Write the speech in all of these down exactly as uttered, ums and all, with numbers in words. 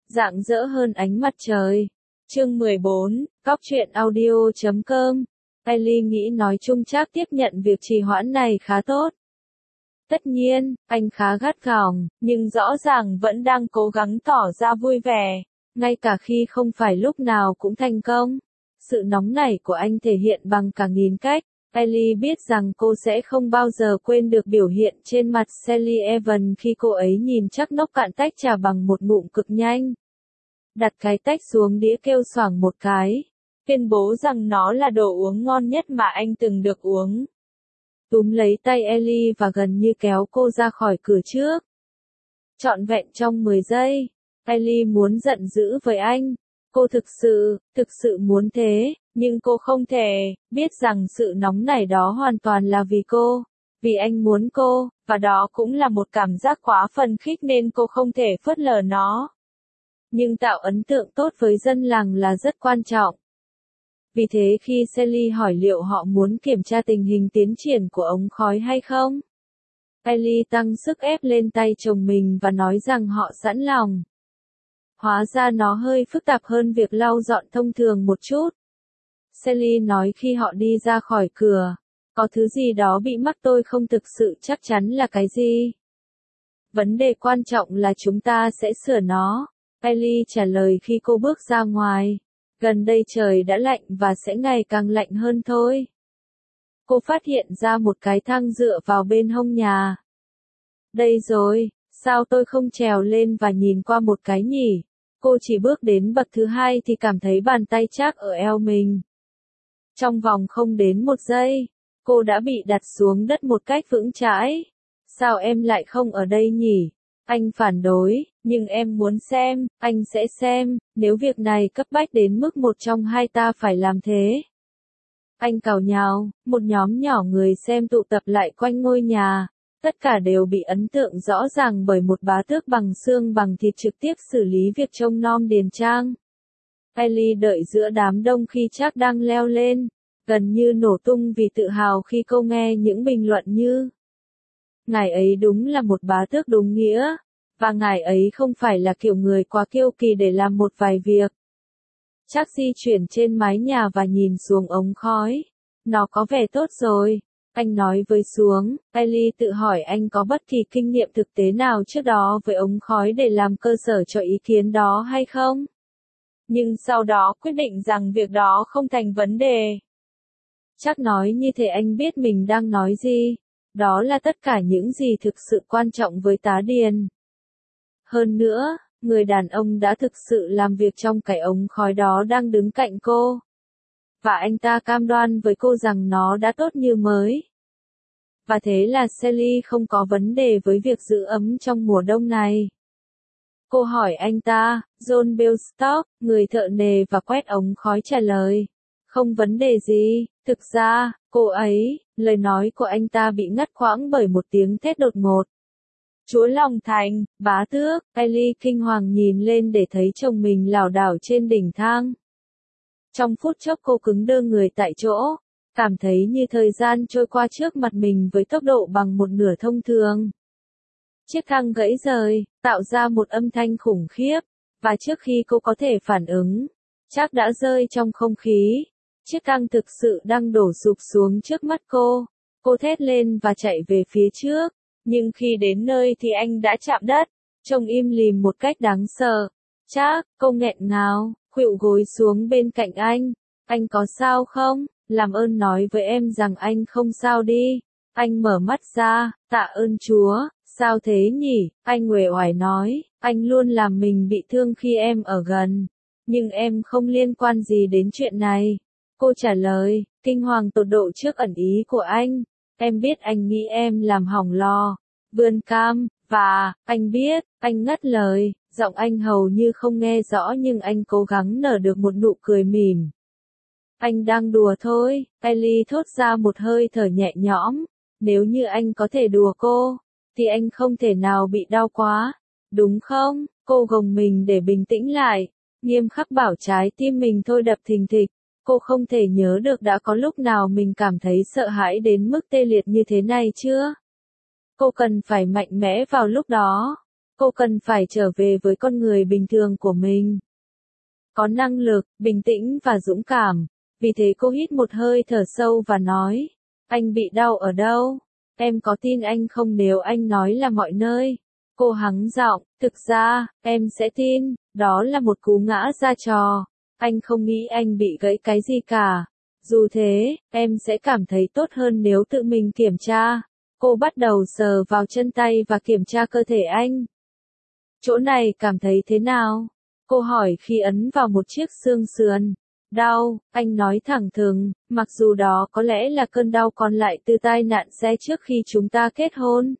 rạng rỡ hơn ánh mặt trời. Chương mười bốn, Cóc truyện audio chấm com. Ellie nghĩ nói chung chắc tiếp nhận việc trì hoãn này khá tốt. Tất nhiên, anh khá gắt gỏng, nhưng rõ ràng vẫn đang cố gắng tỏ ra vui vẻ, ngay cả khi không phải lúc nào cũng thành công. Sự nóng nảy của anh thể hiện bằng cả nghìn cách. Ellie biết rằng cô sẽ không bao giờ quên được biểu hiện trên mặt Sally Evans khi cô ấy nhìn chắc nốc cạn tách trà bằng một ngụm cực nhanh. Đặt cái tách xuống đĩa kêu xoảng một cái, tuyên bố rằng nó là đồ uống ngon nhất mà anh từng được uống. Túm lấy tay Ellie và gần như kéo cô ra khỏi cửa trước. Trọn vẹn trong mười giây, Ellie muốn giận dữ với anh. Cô thực sự, thực sự muốn thế, nhưng cô không thể, biết rằng sự nóng nảy đó hoàn toàn là vì cô, vì anh muốn cô, và đó cũng là một cảm giác quá phấn khích nên cô không thể phớt lờ nó. Nhưng tạo ấn tượng tốt với dân làng là rất quan trọng. Vì thế khi Sally hỏi liệu họ muốn kiểm tra tình hình tiến triển của ống khói hay không, Ellie tăng sức ép lên tay chồng mình và nói rằng họ sẵn lòng. Hóa ra nó hơi phức tạp hơn việc lau dọn thông thường một chút. Sally nói khi họ đi ra khỏi cửa, có thứ gì đó bị mắc, tôi không thực sự chắc chắn là cái gì. Vấn đề quan trọng là chúng ta sẽ sửa nó, Ellie trả lời khi cô bước ra ngoài. Gần đây trời đã lạnh và sẽ ngày càng lạnh hơn thôi. Cô phát hiện ra một cái thang dựa vào bên hông nhà. Đây rồi, sao tôi không trèo lên và nhìn qua một cái nhỉ? Cô chỉ bước đến bậc thứ hai thì cảm thấy bàn tay chắc ở eo mình. Trong vòng không đến một giây, cô đã bị đặt xuống đất một cách vững chãi. Sao em lại không ở đây nhỉ? Anh phản đối, nhưng em muốn xem, anh sẽ xem, nếu việc này cấp bách đến mức một trong hai ta phải làm thế. Anh càu nhàu, một nhóm nhỏ người xem tụ tập lại quanh ngôi nhà. Tất cả đều bị ấn tượng rõ ràng bởi một bá tước bằng xương bằng thịt trực tiếp xử lý việc trông nom điền trang. Ellie đợi giữa đám đông khi Jack đang leo lên, gần như nổ tung vì tự hào khi cô nghe những bình luận như: ngài ấy đúng là một bá tước đúng nghĩa, và ngài ấy không phải là kiểu người quá kiêu kỳ để làm một vài việc. Jack di chuyển trên mái nhà và nhìn xuống ống khói. Nó có vẻ tốt rồi, anh nói với xuống. Ellie tự hỏi anh có bất kỳ kinh nghiệm thực tế nào trước đó với ống khói để làm cơ sở cho ý kiến đó hay không? Nhưng sau đó quyết định rằng việc đó không thành vấn đề. Chắc nói như thế anh biết mình đang nói gì. Đó là tất cả những gì thực sự quan trọng với tá điền. Hơn nữa, người đàn ông đã thực sự làm việc trong cái ống khói đó đang đứng cạnh cô. Và anh ta cam đoan với cô rằng nó đã tốt như mới. Và thế là Sally không có vấn đề với việc giữ ấm trong mùa đông này. Cô hỏi anh ta, John Belstock, người thợ nề và quét ống khói trả lời. Không vấn đề gì, thực ra, cô ấy, lời nói của anh ta bị ngắt quãng bởi một tiếng thét đột ngột. Chúa Long Thành, bá tước, Ellie kinh hoàng nhìn lên để thấy chồng mình lảo đảo trên đỉnh thang. Trong phút chốc cô cứng đơ người tại chỗ, cảm thấy như thời gian trôi qua trước mặt mình với tốc độ bằng một nửa thông thường. Chiếc thang gãy rời, tạo ra một âm thanh khủng khiếp, và trước khi cô có thể phản ứng, Jack đã rơi trong không khí. Chiếc thang thực sự đang đổ sụp xuống trước mắt cô. Cô thét lên và chạy về phía trước, nhưng khi đến nơi thì anh đã chạm đất, trông im lìm một cách đáng sợ. Jack, cô nghẹn ngào, khuỵu gối xuống bên cạnh anh. Anh có sao không? Làm ơn nói với em rằng anh không sao đi. Anh mở mắt ra, tạ ơn Chúa. Sao thế nhỉ? Anh uể oải nói, anh luôn làm mình bị thương khi em ở gần. Nhưng em không liên quan gì đến chuyện này. Cô trả lời, kinh hoàng tột độ trước ẩn ý của anh. Em biết anh nghĩ em làm hỏng lò, vườn cam, và, anh biết, anh ngắt lời, giọng anh hầu như không nghe rõ nhưng anh cố gắng nở được một nụ cười mỉm. Anh đang đùa thôi, Ellie thốt ra một hơi thở nhẹ nhõm. Nếu như anh có thể đùa cô, thì anh không thể nào bị đau quá, đúng không? Cô gồng mình để bình tĩnh lại, nghiêm khắc bảo trái tim mình thôi đập thình thịch. Cô không thể nhớ được đã có lúc nào mình cảm thấy sợ hãi đến mức tê liệt như thế này chưa? Cô cần phải mạnh mẽ vào lúc đó. Cô cần phải trở về với con người bình thường của mình. Có năng lực, bình tĩnh và dũng cảm. Vì thế cô hít một hơi thở sâu và nói, anh bị đau ở đâu? Em có tin anh không nếu anh nói là mọi nơi? Cô hắng giọng, thực ra, em sẽ tin, đó là một cú ngã ra trò. Anh không nghĩ anh bị gãy cái gì cả. Dù thế, em sẽ cảm thấy tốt hơn nếu tự mình kiểm tra. Cô bắt đầu sờ vào chân tay và kiểm tra cơ thể anh. Chỗ này cảm thấy thế nào? Cô hỏi khi ấn vào một chiếc xương sườn. Đau, anh nói thẳng thừng, mặc dù đó có lẽ là cơn đau còn lại từ tai nạn xe trước khi chúng ta kết hôn.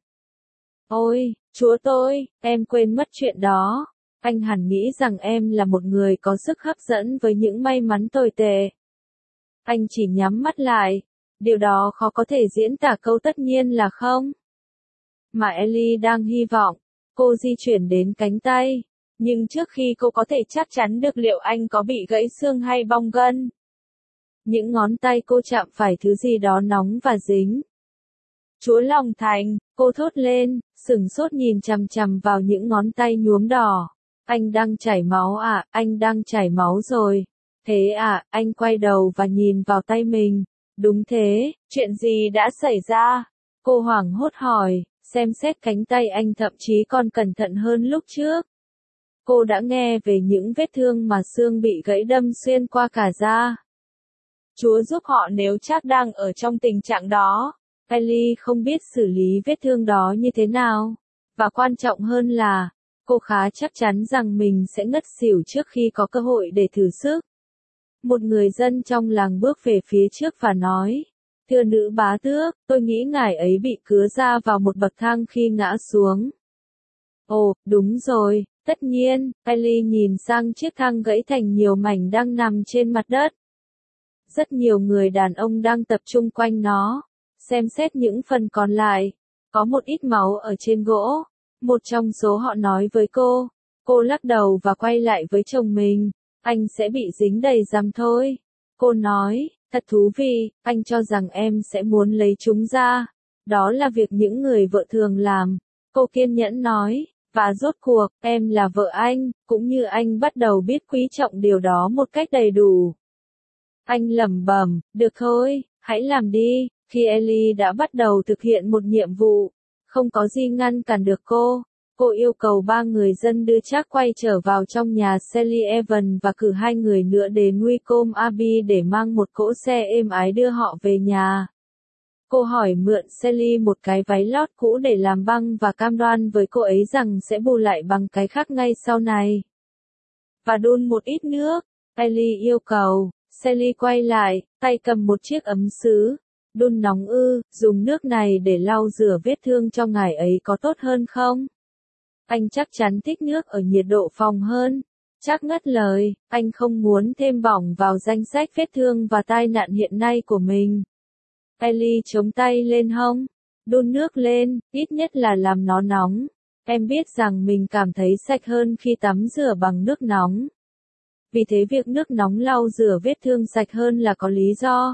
Ôi, Chúa tôi, em quên mất chuyện đó. Anh hẳn nghĩ rằng em là một người có sức hấp dẫn với những may mắn tồi tệ. Anh chỉ nhắm mắt lại. Điều đó khó có thể diễn tả câu tất nhiên là không. Mà Ellie đang hy vọng. Cô di chuyển đến cánh tay. Nhưng trước khi cô có thể chắc chắn được liệu anh có bị gãy xương hay bong gân. Những ngón tay cô chạm phải thứ gì đó nóng và dính. Chúa lòng thành, cô thốt lên, sửng sốt nhìn chằm chằm vào những ngón tay nhuốm đỏ. Anh đang chảy máu à, anh đang chảy máu rồi. Thế à, anh quay đầu và nhìn vào tay mình. Đúng thế, chuyện gì đã xảy ra? Cô hoảng hốt hỏi, xem xét cánh tay anh thậm chí còn cẩn thận hơn lúc trước. Cô đã nghe về những vết thương mà xương bị gãy đâm xuyên qua cả da. Chúa giúp họ nếu chắc đang ở trong tình trạng đó. Ellie không biết xử lý vết thương đó như thế nào. Và quan trọng hơn là, cô khá chắc chắn rằng mình sẽ ngất xỉu trước khi có cơ hội để thử sức. Một người dân trong làng bước về phía trước và nói, thưa nữ bá tước, tôi nghĩ ngài ấy bị cứa ra vào một bậc thang khi ngã xuống. Ồ, đúng rồi, tất nhiên, Ellie nhìn sang chiếc thang gãy thành nhiều mảnh đang nằm trên mặt đất. Rất nhiều người đàn ông đang tập trung quanh nó, xem xét những phần còn lại. Có một ít máu ở trên gỗ. Một trong số họ nói với cô. Cô lắc đầu và quay lại với chồng mình. Anh sẽ bị dính đầy răm thôi. Cô nói, thật thú vị, anh cho rằng em sẽ muốn lấy chúng ra. Đó là việc những người vợ thường làm. Cô kiên nhẫn nói, và rốt cuộc, em là vợ anh, cũng như anh bắt đầu biết quý trọng điều đó một cách đầy đủ. Anh lẩm bẩm, được thôi, hãy làm đi. Khi Ellie đã bắt đầu thực hiện một nhiệm vụ, không có gì ngăn cản được cô. Cô yêu cầu ba người dân đưa Jack quay trở vào trong nhà Sally Evans và cử hai người nữa đến Wycombe Abbey để mang một cỗ xe êm ái đưa họ về nhà. Cô hỏi mượn Sally một cái váy lót cũ để làm băng và cam đoan với cô ấy rằng sẽ bù lại bằng cái khác ngay sau này. Và đun một ít nước, Ellie yêu cầu. Sally quay lại, tay cầm một chiếc ấm sứ. Đun nóng ư, dùng nước này để lau rửa vết thương cho ngài ấy có tốt hơn không? Anh chắc chắn thích nước ở nhiệt độ phòng hơn. Chắc ngắt lời, anh không muốn thêm bỏng vào danh sách vết thương và tai nạn hiện nay của mình. Ellie chống tay lên hông. Đun nước lên, ít nhất là làm nó nóng. Em biết rằng mình cảm thấy sạch hơn khi tắm rửa bằng nước nóng. Vì thế việc nước nóng lau rửa vết thương sạch hơn là có lý do.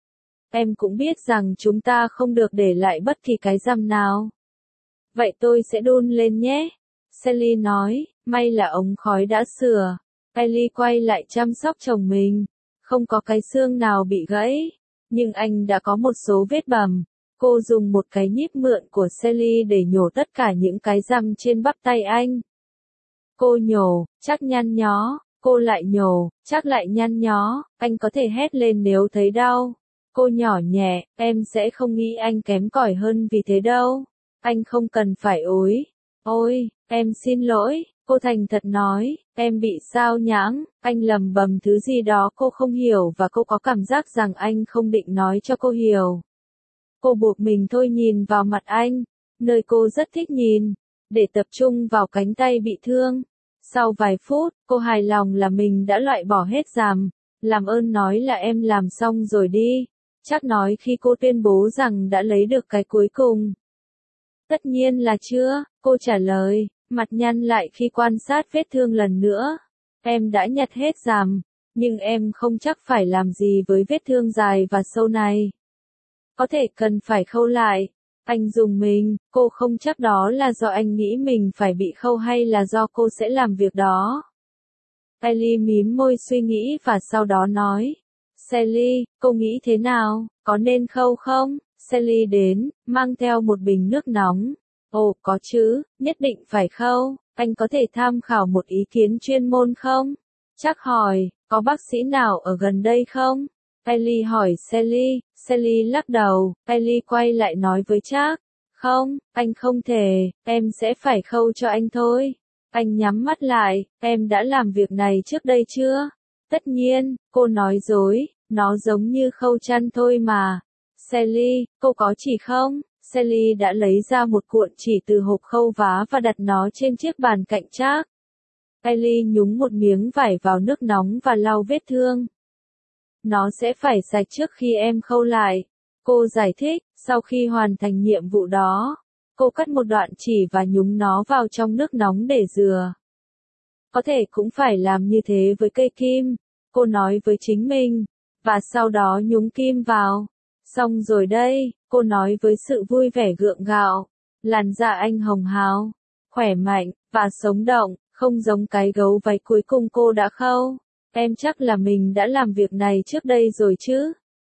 Em cũng biết rằng chúng ta không được để lại bất kỳ cái răm nào. Vậy tôi sẽ đun lên nhé. Sally nói, may là ống khói đã sửa. Ellie quay lại chăm sóc chồng mình. Không có cái xương nào bị gãy. Nhưng anh đã có một số vết bầm. Cô dùng một cái nhíp mượn của Sally để nhổ tất cả những cái răm trên bắp tay anh. Cô nhổ, chắc nhăn nhó. Cô lại nhổ, chắc lại nhăn nhó. Anh có thể hét lên nếu thấy đau. Cô nhỏ nhẹ, em sẽ không nghĩ anh kém cỏi hơn vì thế đâu. Anh không cần phải ối. Ôi, em xin lỗi, cô thành thật nói, em bị sao nhãng. Anh lầm bầm thứ gì đó cô không hiểu và cô có cảm giác rằng anh không định nói cho cô hiểu. Cô buộc mình thôi nhìn vào mặt anh, nơi cô rất thích nhìn, để tập trung vào cánh tay bị thương. Sau vài phút, cô hài lòng là mình đã loại bỏ hết rằm. Làm ơn nói là em làm xong rồi đi. Chắc nói khi cô tuyên bố rằng đã lấy được cái cuối cùng. Tất nhiên là chưa, cô trả lời, mặt nhăn lại khi quan sát vết thương lần nữa. Em đã nhặt hết rằm, nhưng em không chắc phải làm gì với vết thương dài và sâu này. Có thể cần phải khâu lại. Anh dùng mình, cô không chắc đó là do anh nghĩ mình phải bị khâu hay là do cô sẽ làm việc đó. Ellie mím môi suy nghĩ và sau đó nói. Sally, cô nghĩ thế nào, có nên khâu không? Sally đến, mang theo một bình nước nóng. Ồ, có chứ, nhất định phải khâu, anh có thể tham khảo một ý kiến chuyên môn không? Chắc hỏi, có bác sĩ nào ở gần đây không? Ellie hỏi Sally, Sally lắc đầu, Ellie quay lại nói với Jack. Không, anh không thể, em sẽ phải khâu cho anh thôi. Anh nhắm mắt lại, em đã làm việc này trước đây chưa? Tất nhiên, cô nói dối, nó giống như khâu chăn thôi mà. Sally, cô có chỉ không? Sally đã lấy ra một cuộn chỉ từ hộp khâu vá và đặt nó trên chiếc bàn cạnh Jack. Ellie nhúng một miếng vải vào nước nóng và lau vết thương. Nó sẽ phải sạch trước khi em khâu lại. Cô giải thích, sau khi hoàn thành nhiệm vụ đó, cô cắt một đoạn chỉ và nhúng nó vào trong nước nóng để rửa. Có thể cũng phải làm như thế với cây kim, cô nói với chính mình, và sau đó nhúng kim vào. Xong rồi đây, cô nói với sự vui vẻ gượng gạo. Làn da anh hồng hào, khỏe mạnh, và sống động, không giống cái gấu váy cuối cùng cô đã khâu. Em chắc là mình đã làm việc này trước đây rồi chứ?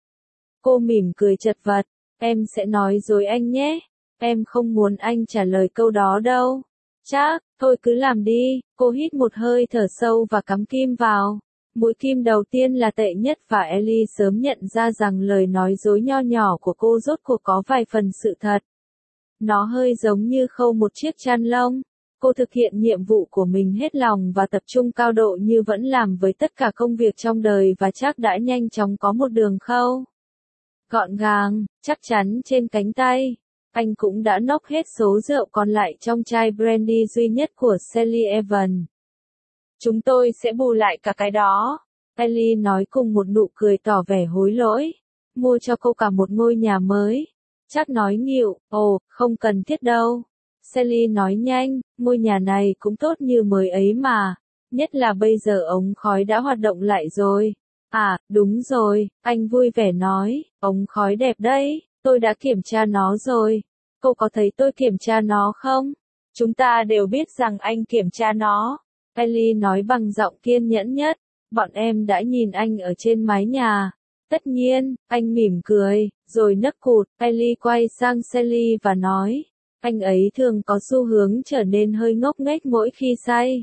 Cô mỉm cười chật vật, em sẽ nói dối anh nhé. Em không muốn anh trả lời câu đó đâu. Chắc, thôi cứ làm đi. Cô hít một hơi thở sâu và cắm kim vào. Mũi kim đầu tiên là tệ nhất và Ellie sớm nhận ra rằng lời nói dối nho nhỏ của cô rốt cuộc có vài phần sự thật. Nó hơi giống như khâu một chiếc chăn lông. Cô thực hiện nhiệm vụ của mình hết lòng và tập trung cao độ như vẫn làm với tất cả công việc trong đời và chắc đã nhanh chóng có một đường khâu gọn gàng, chắc chắn trên cánh tay. Anh cũng đã nốc hết số rượu còn lại trong chai brandy duy nhất của Sally Evans. Chúng tôi sẽ bù lại cả cái đó. Ellie nói cùng một nụ cười tỏ vẻ hối lỗi. Mua cho cô cả một ngôi nhà mới. Chắc nói nghịu, ồ, không cần thiết đâu. Sally nói nhanh, ngôi nhà này cũng tốt như mới ấy mà. Nhất là bây giờ ống khói đã hoạt động lại rồi. À, đúng rồi, anh vui vẻ nói, ống khói đẹp đấy, tôi đã kiểm tra nó rồi. Cô có thấy tôi kiểm tra nó không? Chúng ta đều biết rằng anh kiểm tra nó. Ellie nói bằng giọng kiên nhẫn nhất. Bọn em đã nhìn anh ở trên mái nhà. Tất nhiên, anh mỉm cười, rồi nấc cụt. Ellie quay sang Sally và nói, anh ấy thường có xu hướng trở nên hơi ngốc nghếch mỗi khi say.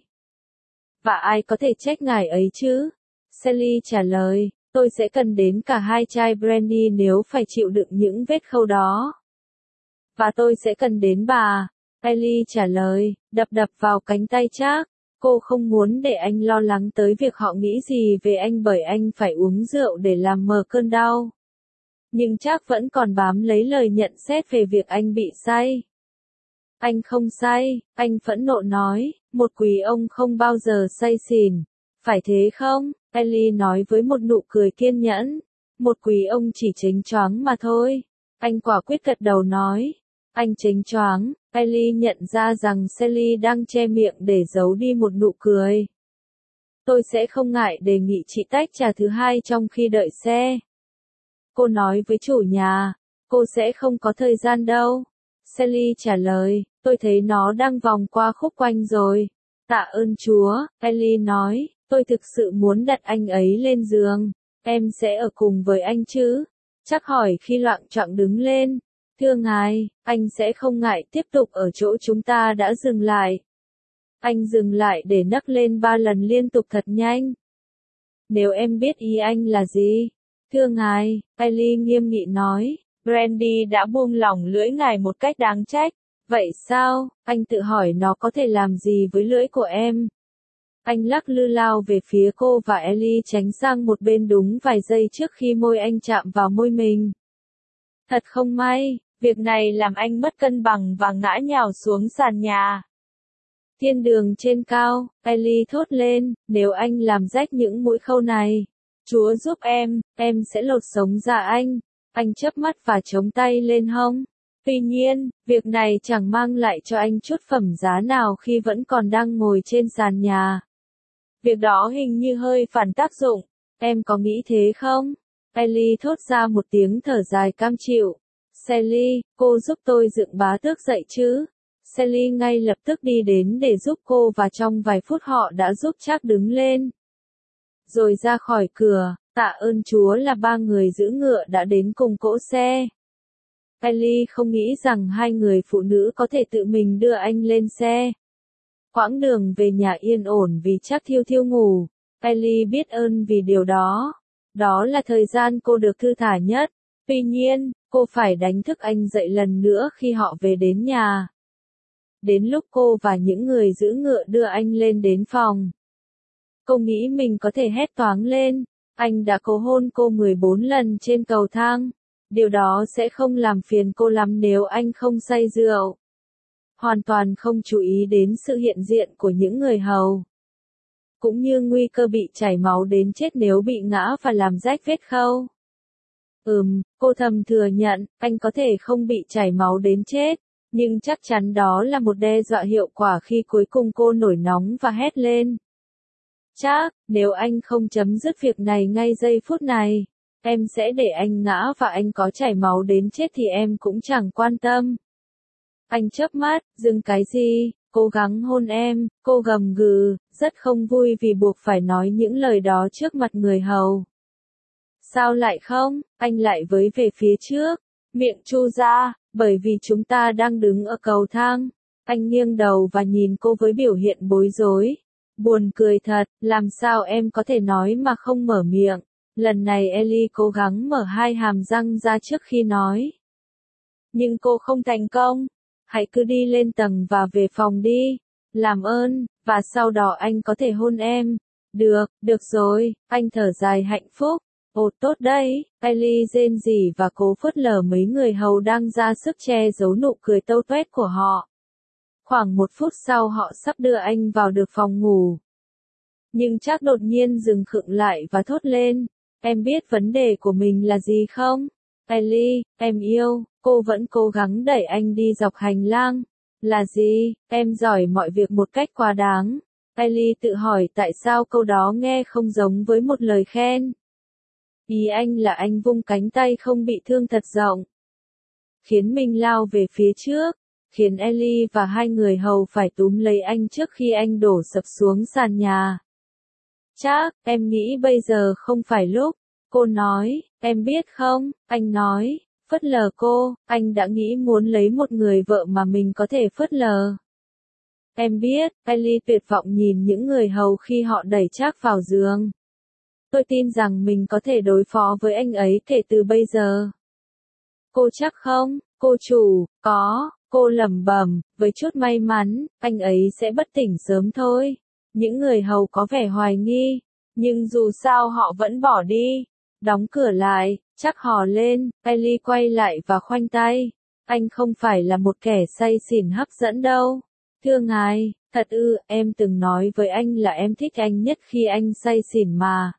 Và ai có thể trách ngài ấy chứ? Sally trả lời, tôi sẽ cần đến cả hai chai brandy nếu phải chịu đựng những vết khâu đó. Và tôi sẽ cần đến bà. Ellie trả lời, đập đập vào cánh tay Jack. Cô không muốn để anh lo lắng tới việc họ nghĩ gì về anh bởi anh phải uống rượu để làm mờ cơn đau. Nhưng Jack vẫn còn bám lấy lời nhận xét về việc anh bị say. Anh không say, anh phẫn nộ nói, một quý ông không bao giờ say xỉn. Phải thế không? Ellie nói với một nụ cười kiên nhẫn. Một quý ông chỉ chếnh choáng mà thôi. Anh quả quyết gật đầu nói. Anh chếnh choáng. Ellie nhận ra rằng Sally đang che miệng để giấu đi một nụ cười. Tôi sẽ không ngại đề nghị chị tách trà thứ hai trong khi đợi xe. Cô nói với chủ nhà. Cô sẽ không có thời gian đâu. Sally trả lời. Tôi thấy nó đang vòng qua khúc quanh rồi. Tạ ơn Chúa, Ellie nói. Tôi thực sự muốn đặt anh ấy lên giường. Em sẽ ở cùng với anh chứ? Chắc hỏi khi loạng choạng đứng lên. Thưa ngài, anh sẽ không ngại tiếp tục ở chỗ chúng ta đã dừng lại. Anh dừng lại để nấc lên ba lần liên tục thật nhanh. Nếu em biết ý anh là gì? Thưa ngài, Ellie nghiêm nghị nói. Brandy đã buông lỏng lưỡi ngài một cách đáng trách. Vậy sao? Anh tự hỏi nó có thể làm gì với lưỡi của em? Anh lắc lư lao về phía cô và Ellie tránh sang một bên đúng vài giây trước khi môi anh chạm vào môi mình. Thật không may, việc này làm anh mất cân bằng và ngã nhào xuống sàn nhà. Thiên đường trên cao, Ellie thốt lên, nếu anh làm rách những mũi khâu này, Chúa giúp em, em sẽ lột sống ra anh. Anh chớp mắt và chống tay lên hông. Tuy nhiên, việc này chẳng mang lại cho anh chút phẩm giá nào khi vẫn còn đang ngồi trên sàn nhà. Việc đó hình như hơi phản tác dụng. Em có nghĩ thế không? Ellie thốt ra một tiếng thở dài cam chịu. Sally, cô giúp tôi dựng bá tước dậy chứ? Sally ngay lập tức đi đến để giúp cô và trong vài phút họ đã giúp Jack đứng lên. Rồi ra khỏi cửa, tạ ơn Chúa là ba người giữ ngựa đã đến cùng cỗ xe. Ellie không nghĩ rằng hai người phụ nữ có thể tự mình đưa anh lên xe. Quãng đường về nhà yên ổn vì chắc thiêu thiêu ngủ. Ellie biết ơn vì điều đó. Đó là thời gian cô được thư thả nhất. Tuy nhiên, cô phải đánh thức anh dậy lần nữa khi họ về đến nhà. Đến lúc cô và những người giữ ngựa đưa anh lên đến phòng. Cô nghĩ mình có thể hét toáng lên. Anh đã cố hôn cô mười bốn lần trên cầu thang. Điều đó sẽ không làm phiền cô lắm nếu anh không say rượu. Hoàn toàn không chú ý đến sự hiện diện của những người hầu. Cũng như nguy cơ bị chảy máu đến chết nếu bị ngã và làm rách vết khâu. Ừm, cô thầm thừa nhận, anh có thể không bị chảy máu đến chết, nhưng chắc chắn đó là một đe dọa hiệu quả khi cuối cùng cô nổi nóng và hét lên. Chắc, nếu anh không chấm dứt việc này ngay giây phút này, em sẽ để anh ngã và anh có chảy máu đến chết thì em cũng chẳng quan tâm. Anh chớp mắt, dừng cái gì, cố gắng hôn em, cô gầm gừ, rất không vui vì buộc phải nói những lời đó trước mặt người hầu. Sao lại không, anh lại với về phía trước, miệng chu ra, bởi vì chúng ta đang đứng ở cầu thang. Anh nghiêng đầu và nhìn cô với biểu hiện bối rối. Buồn cười thật, làm sao em có thể nói mà không mở miệng. Lần này Ellie cố gắng mở hai hàm răng ra trước khi nói. Nhưng cô không thành công. Hãy cứ đi lên tầng và về phòng đi. Làm ơn, và sau đó anh có thể hôn em. Được, được rồi, anh thở dài hạnh phúc. Ồ tốt đấy, Ellie rên rỉ và cố phớt lờ mấy người hầu đang ra sức che giấu nụ cười tâu tuét của họ. Khoảng một phút sau họ sắp đưa anh vào được phòng ngủ. Nhưng chắc đột nhiên dừng khựng lại và thốt lên. Em biết vấn đề của mình là gì không? Ellie, em yêu, cô vẫn cố gắng đẩy anh đi dọc hành lang. Là gì? Em giỏi mọi việc một cách quá đáng. Ellie tự hỏi tại sao câu đó nghe không giống với một lời khen. Ý anh là anh vung cánh tay không bị thương thật rộng. Khiến mình lao về phía trước. Khiến Ellie và hai người hầu phải túm lấy anh trước khi anh đổ sập xuống sàn nhà. Chắc, em nghĩ bây giờ không phải lúc. Cô nói, em biết không, anh nói, phớt lờ cô, anh đã nghĩ muốn lấy một người vợ mà mình có thể phớt lờ. Em biết, Ellie tuyệt vọng nhìn những người hầu khi họ đẩy Jack vào giường. Tôi tin rằng mình có thể đối phó với anh ấy kể từ bây giờ. Cô chắc không, cô chủ, có, cô lẩm bẩm, với chút may mắn, anh ấy sẽ bất tỉnh sớm thôi. Những người hầu có vẻ hoài nghi, nhưng dù sao họ vẫn bỏ đi. Đóng cửa lại, chắc hò lên, Ellie quay lại và khoanh tay. Anh không phải là một kẻ say xỉn hấp dẫn đâu. Thưa ngài, thật ư, em từng nói với anh là em thích anh nhất khi anh say xỉn mà.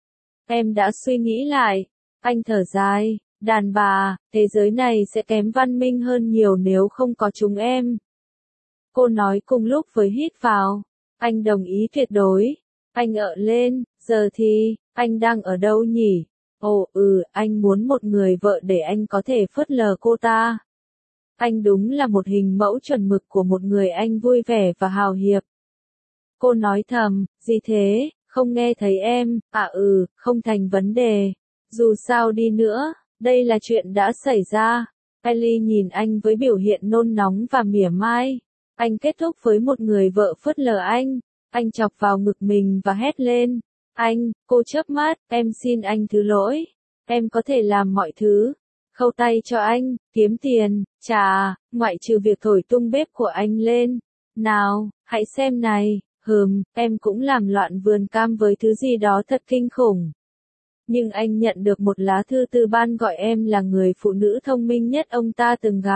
Em đã suy nghĩ lại. Anh thở dài, đàn bà, thế giới này sẽ kém văn minh hơn nhiều nếu không có chúng em. Cô nói cùng lúc với hít vào. Anh đồng ý tuyệt đối. Anh ợ lên, giờ thì, anh đang ở đâu nhỉ? Ồ ừ, anh muốn một người vợ để anh có thể phớt lờ cô ta. Anh đúng là một hình mẫu chuẩn mực của một người anh vui vẻ và hào hiệp. Cô nói thầm, gì thế, không nghe thấy em, à ừ, không thành vấn đề. Dù sao đi nữa, đây là chuyện đã xảy ra. Ellie nhìn anh với biểu hiện nôn nóng và mỉa mai. Anh kết thúc với một người vợ phớt lờ anh. Anh chọc vào ngực mình và hét lên. Anh, cô chớp mắt, em xin anh thứ lỗi. Em có thể làm mọi thứ. Khâu tay cho anh, kiếm tiền, chà, ngoại trừ việc thổi tung bếp của anh lên. Nào, hãy xem này, hừm, em cũng làm loạn vườn cam với thứ gì đó thật kinh khủng. Nhưng anh nhận được một lá thư từ ban gọi em là người phụ nữ thông minh nhất ông ta từng gặp.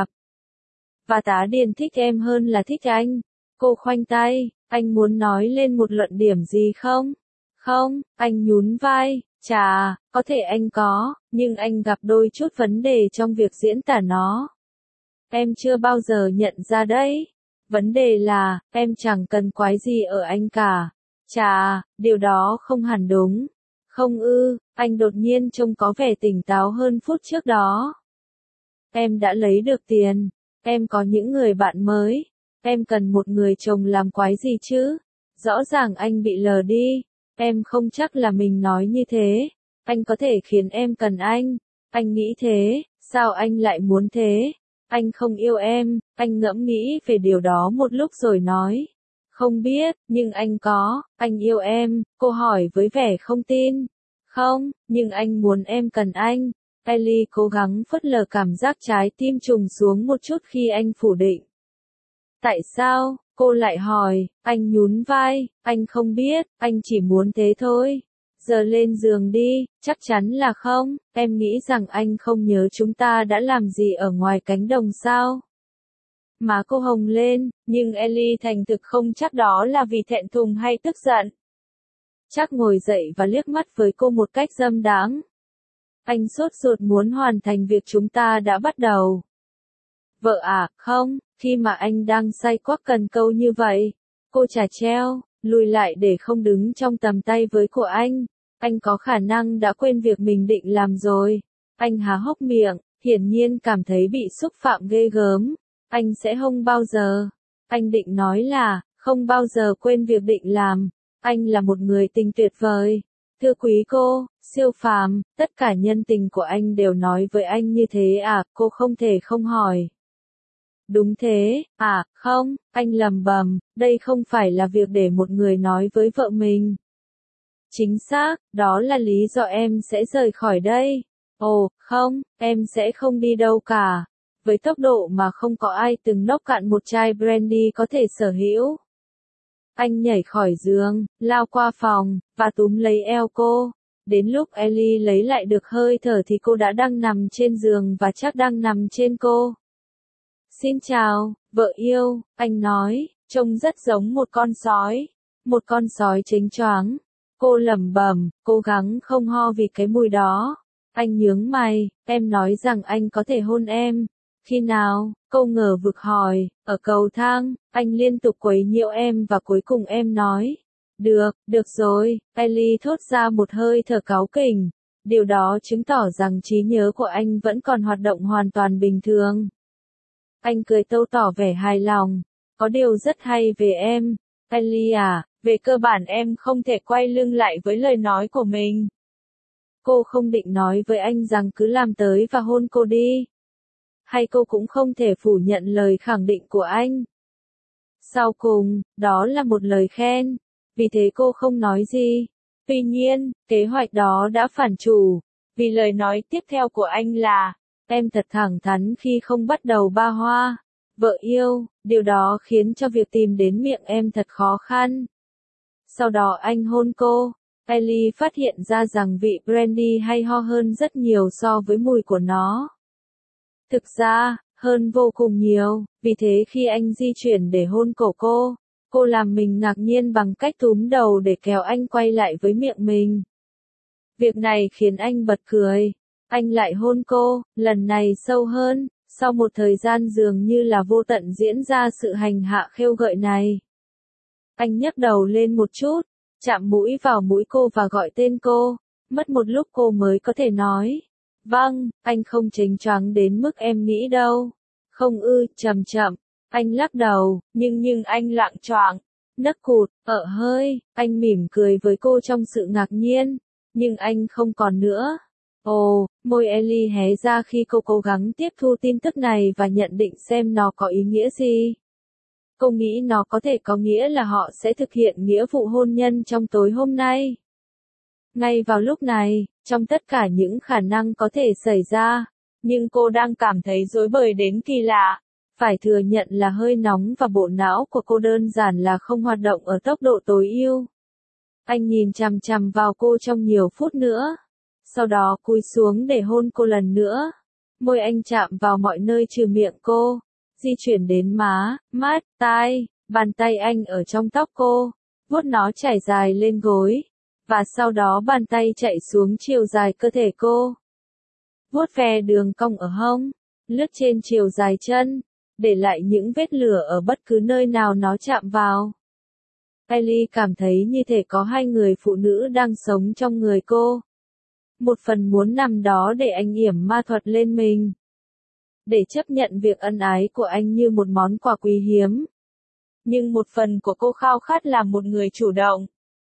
Và tá điền thích em hơn là thích anh. Cô khoanh tay, anh muốn nói lên một luận điểm gì không? Không, anh nhún vai, chà, có thể anh có, nhưng anh gặp đôi chút vấn đề trong việc diễn tả nó. Em chưa bao giờ nhận ra đấy. Vấn đề là, em chẳng cần quái gì ở anh cả. Chà, điều đó không hẳn đúng. Không ư, anh đột nhiên trông có vẻ tỉnh táo hơn phút trước đó. em đã lấy được tiền, em có những người bạn mới, em cần một người chồng làm quái gì chứ? Rõ ràng anh bị lờ đi, em không chắc là mình nói như thế, anh có thể khiến em cần anh, anh nghĩ thế, sao anh lại muốn thế? Anh không yêu em, anh ngẫm nghĩ về điều đó một lúc rồi nói. Không biết, nhưng anh có, anh yêu em, cô hỏi với vẻ không tin. Không, nhưng anh muốn em cần anh. Ellie cố gắng phớt lờ cảm giác trái tim trùng xuống một chút khi anh phủ định. Tại sao? Cô lại hỏi, anh nhún vai, anh không biết, anh chỉ muốn thế thôi. Giờ lên giường đi, chắc chắn là không, em nghĩ rằng anh không nhớ chúng ta đã làm gì ở ngoài cánh đồng sao? Má cô hồng lên, nhưng Ellie thành thực không chắc đó là vì thẹn thùng hay tức giận. Chắc ngồi dậy và liếc mắt với cô một cách dâm đáng. Anh sốt ruột muốn hoàn thành việc chúng ta đã bắt đầu. Vợ à, không, khi mà anh đang say quắc cần câu như vậy. Cô chả treo, lùi lại để không đứng trong tầm tay với của anh. Anh có khả năng đã quên việc mình định làm rồi. Anh há hốc miệng, hiển nhiên cảm thấy bị xúc phạm ghê gớm. Anh sẽ không bao giờ. Anh định nói là, không bao giờ quên việc định làm. Anh là một người tình tuyệt vời. Thưa quý cô, siêu phàm, tất cả nhân tình của anh đều nói với anh như thế à, cô không thể không hỏi. Đúng thế, à, không, anh lầm bầm, đây không phải là việc để một người nói với vợ mình. Chính xác, đó là lý do em sẽ rời khỏi đây. Ồ, không, em sẽ không đi đâu cả. Với tốc độ mà không có ai từng nốc cạn một chai brandy có thể sở hữu. Anh nhảy khỏi giường, lao qua phòng, và túm lấy eo cô. Đến lúc Ellie lấy lại được hơi thở thì cô đã đang nằm trên giường và chắc đang nằm trên cô. Xin chào, vợ yêu, anh nói, trông rất giống một con sói. Một con sói chếnh choáng. Cô lẩm bẩm, cố gắng không ho vì cái mùi đó. Anh nhướng mày, em nói rằng anh có thể hôn em. Khi nào? Câu ngờ vực hỏi, ở cầu thang, anh liên tục quấy nhiễu em và cuối cùng em nói. Được, được rồi, Ellie thốt ra một hơi thở cáu kỉnh. Điều đó chứng tỏ rằng trí nhớ của anh vẫn còn hoạt động hoàn toàn bình thường. Anh cười tâu tỏ vẻ hài lòng. Có điều rất hay về em, Ellie à, về cơ bản em không thể quay lưng lại với lời nói của mình. Cô không định nói với anh rằng cứ làm tới và hôn cô đi. Hay cô cũng không thể phủ nhận lời khẳng định của anh. Sau cùng, đó là một lời khen. Vì thế cô không nói gì. Tuy nhiên, kế hoạch đó đã phản chủ. Vì lời nói tiếp theo của anh là, em thật thẳng thắn khi không bắt đầu ba hoa. Vợ yêu, điều đó khiến cho việc tìm đến miệng em thật khó khăn. Sau đó anh hôn cô. Ellie phát hiện ra rằng vị brandy hay ho hơn rất nhiều so với mùi của nó. Thực ra, hơn vô cùng nhiều, vì thế khi anh di chuyển để hôn cổ cô, cô làm mình ngạc nhiên bằng cách túm đầu để kéo anh quay lại với miệng mình. Việc này khiến anh bật cười. Anh lại hôn cô, lần này sâu hơn, sau một thời gian dường như là vô tận diễn ra sự hành hạ khêu gợi này. Anh nhấc đầu lên một chút, chạm mũi vào mũi cô và gọi tên cô, mất một lúc cô mới có thể nói. Vâng, anh không chênh choáng đến mức em nghĩ đâu. Không ư, chậm chậm. Anh lắc đầu, nhưng nhưng anh lạng choạng, nấc cụt, ở hơi, anh mỉm cười với cô trong sự ngạc nhiên, nhưng anh không còn nữa. Ồ, môi Ellie hé ra khi cô cố gắng tiếp thu tin tức này và nhận định xem nó có ý nghĩa gì. Cô nghĩ nó có thể có nghĩa là họ sẽ thực hiện nghĩa vụ hôn nhân trong tối hôm nay. Ngay vào lúc này, trong tất cả những khả năng có thể xảy ra, nhưng cô đang cảm thấy rối bời đến kỳ lạ. Phải thừa nhận là hơi nóng và bộ não của cô đơn giản là không hoạt động ở tốc độ tối ưu. Anh nhìn chằm chằm vào cô trong nhiều phút nữa. Sau đó cúi xuống để hôn cô lần nữa. Môi anh chạm vào mọi nơi trừ miệng cô. Di chuyển đến má, mắt, tai, bàn tay anh ở trong tóc cô. Vuốt nó trải dài lên gối. Và sau đó bàn tay chạy xuống chiều dài cơ thể cô. Vuốt ve đường cong ở hông. Lướt trên chiều dài chân. Để lại những vết lửa ở bất cứ nơi nào nó chạm vào. Ellie cảm thấy như thể có hai người phụ nữ đang sống trong người cô. Một phần muốn nằm đó để anh yểm ma thuật lên mình. để chấp nhận việc ân ái của anh như một món quà quý hiếm. Nhưng một phần của cô khao khát làm một người chủ động.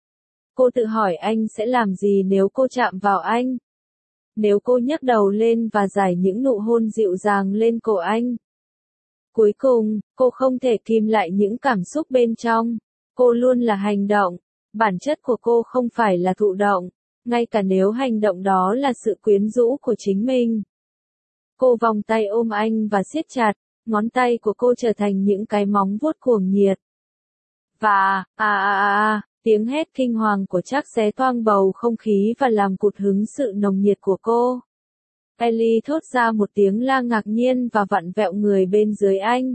Cô tự hỏi anh sẽ làm gì nếu cô chạm vào anh? Nếu cô nhấc đầu lên và rải những nụ hôn dịu dàng lên cổ anh? Cuối cùng, cô không thể kìm lại những cảm xúc bên trong. Cô luôn là hành động. Bản chất của cô không phải là thụ động, ngay cả nếu hành động đó là sự quyến rũ của chính mình. Cô vòng tay ôm anh và siết chặt, ngón tay của cô trở thành những cái móng vuốt cuồng nhiệt. Và, à à à à, tiếng hét kinh hoàng của Trác xé toang bầu không khí và làm cụt hứng sự nồng nhiệt của cô. Ellie thốt ra một tiếng la ngạc nhiên và vặn vẹo người bên dưới anh.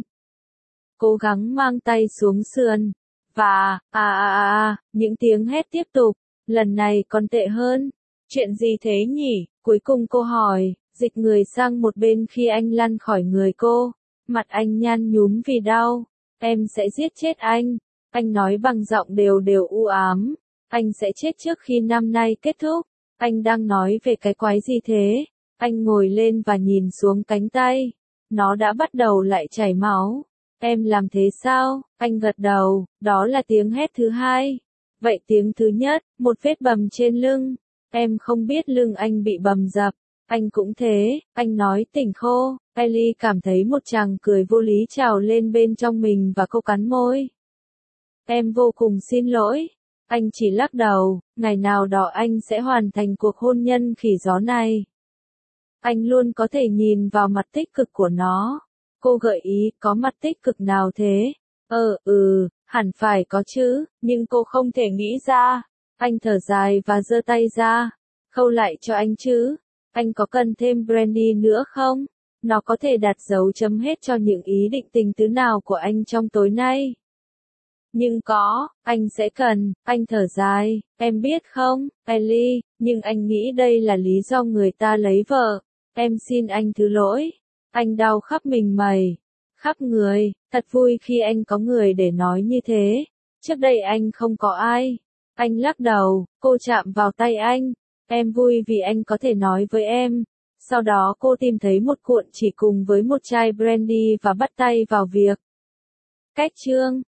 Cố gắng mang tay xuống sườn. Và, à à à à, những tiếng hét tiếp tục, lần này còn tệ hơn. Chuyện gì thế nhỉ? Cuối cùng cô hỏi, dịch người sang một bên khi anh lăn khỏi người cô. Mặt anh nhăn nhúm vì đau. Em sẽ giết chết anh. Anh nói bằng giọng đều đều u ám. Anh sẽ chết trước khi năm nay kết thúc. Anh đang nói về cái quái gì thế? Anh ngồi lên và nhìn xuống cánh tay. Nó đã bắt đầu lại chảy máu. Em làm thế sao? Anh gật đầu, đó là tiếng hét thứ hai. Vậy tiếng thứ nhất, một vết bầm trên lưng. Em không biết lưng anh bị bầm dập. Anh cũng thế, anh nói tỉnh khô. Ellie cảm thấy một tràng cười vô lý trào lên bên trong mình và cô cắn môi. Em vô cùng xin lỗi. Anh chỉ lắc đầu, ngày nào đó anh sẽ hoàn thành cuộc hôn nhân khỉ gió này. Anh luôn có thể nhìn vào mặt tích cực của nó. Cô gợi ý, có mặt tích cực nào thế? Ờ, ừ, hẳn phải có chứ, nhưng cô không thể nghĩ ra. Anh thở dài và giơ tay ra. Khâu lại cho anh chứ. Anh có cần thêm brandy nữa không? Nó có thể đặt dấu chấm hết cho những ý định tình tứ nào của anh trong tối nay. Nhưng có, anh sẽ cần, anh thở dài, em biết không, Ellie, nhưng anh nghĩ đây là lý do người ta lấy vợ. Em xin anh thứ lỗi. Anh đau khắp mình mày, khắp người, thật vui khi anh có người để nói như thế. Trước đây anh không có ai. Anh lắc đầu, cô chạm vào tay anh. Em vui vì anh có thể nói với em. Sau đó cô tìm thấy một cuộn chỉ cùng với một chai brandy và bắt tay vào việc. Cách chương